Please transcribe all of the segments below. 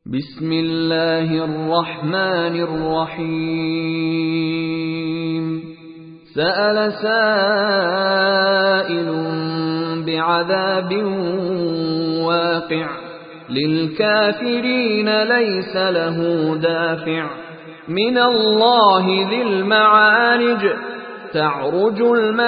بسم الله الرحمن الرحيم سأل سائل بعذاب واقع للكافرين ليس له دافع من الله ذي المعارج تعرج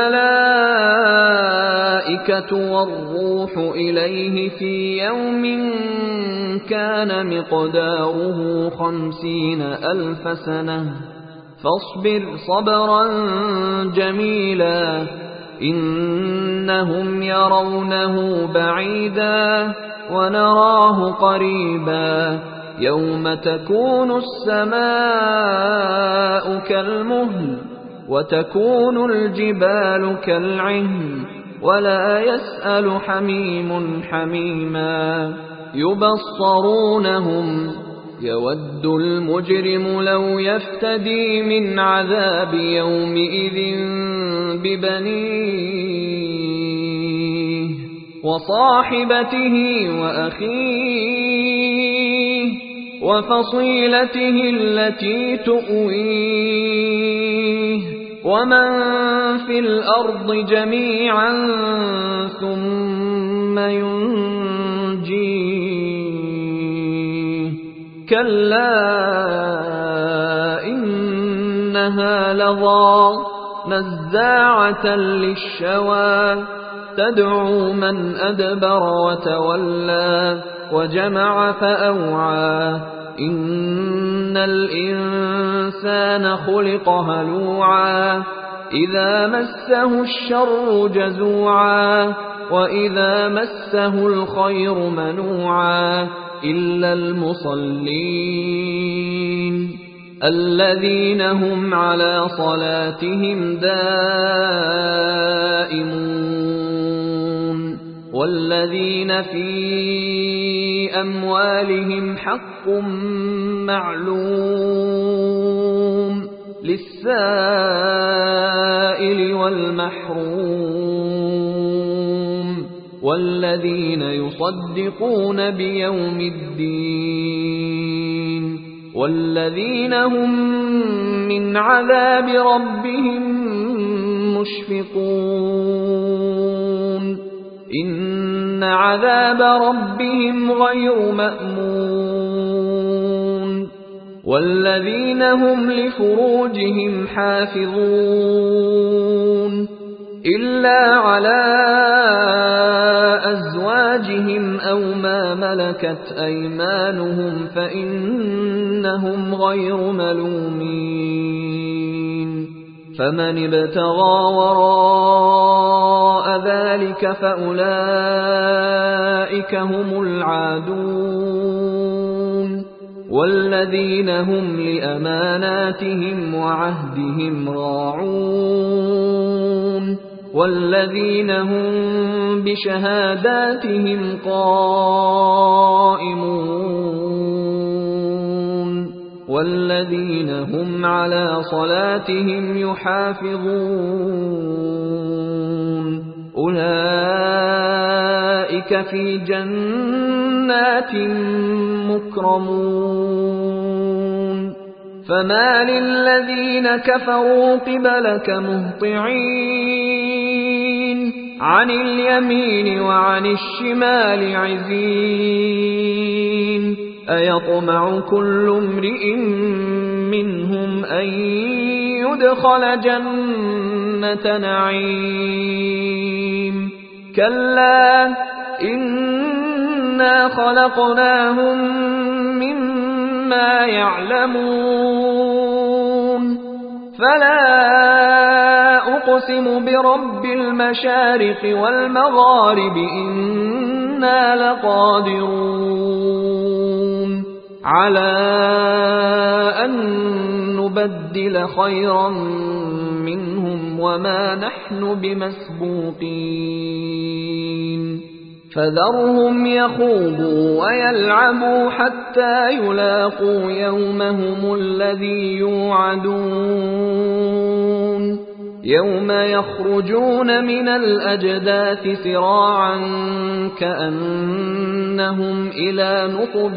الملائكة والروح إليه في يوم كان مقداره 50,000 سنة فاصبر صبرا جميلا إنهم يرونه بعيدا ونراه قريبا يوم تكون السماء كالمهل وتكون الجبال كالعهن ولا يسأل حميم حميما يبصرونهم يود المجرم لو يفتدي من عذاب يومئذ ببنيه وصاحبته وأخيه وفصيلته التي تؤويه ومن في الأرض جميعا ثم ينجيه كلا إنها لظى نزاعة للشوى تدعو من أدبر وتولى وجمع فأوعى إن الإنسان خلق هلوعا إذا مسه الشر جزوعا وإذا مسه الخير منوعا إلا المصلين الذين هم على صلاتهم دائمون والذين في أموالهم حق معلوم للسائل والمحروم والذين يصدقون بيوم الدين والذين هم من عذاب ربهم مشفقون إن عذاب ربهم غير مأمون والذين هم لفروجهم حافظون إلا على أزواجهم أو ما ملكت أيمانهم فإنهم غير ملومين فمن ابتغى وراء ذلك فأولئك هم العادون والذين هم لأماناتهم وعهدهم راعون والذين هم بشهاداتهم قائمون والذين هم على صلاتهم يحافظون أولئك في جنات مكرمون فما للذين كفروا قبلك مهطعين عن اليمين وعن الشمال عزين أيطمع كل امرئ منهم أن يدخل جنة نعيم كلا إنا خلقناهم مما يعلمون فلا أقسم برب المشارق والمغارب إنا لقادرون على أن نبدل خيرا منهم وما نحن بمسبوقين فذرهم يخوضوا ويلعبوا حتى يلاقوا يومهم الذي يوعدون يوم يخرجون من الأجداث سراعا كأنهم إلى نصب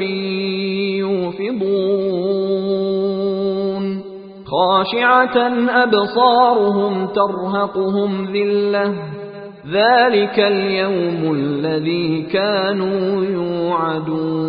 يوفضون خاشعة أبصارهم ترهقهم ذلة ذلك اليوم الذي كانوا يوعدون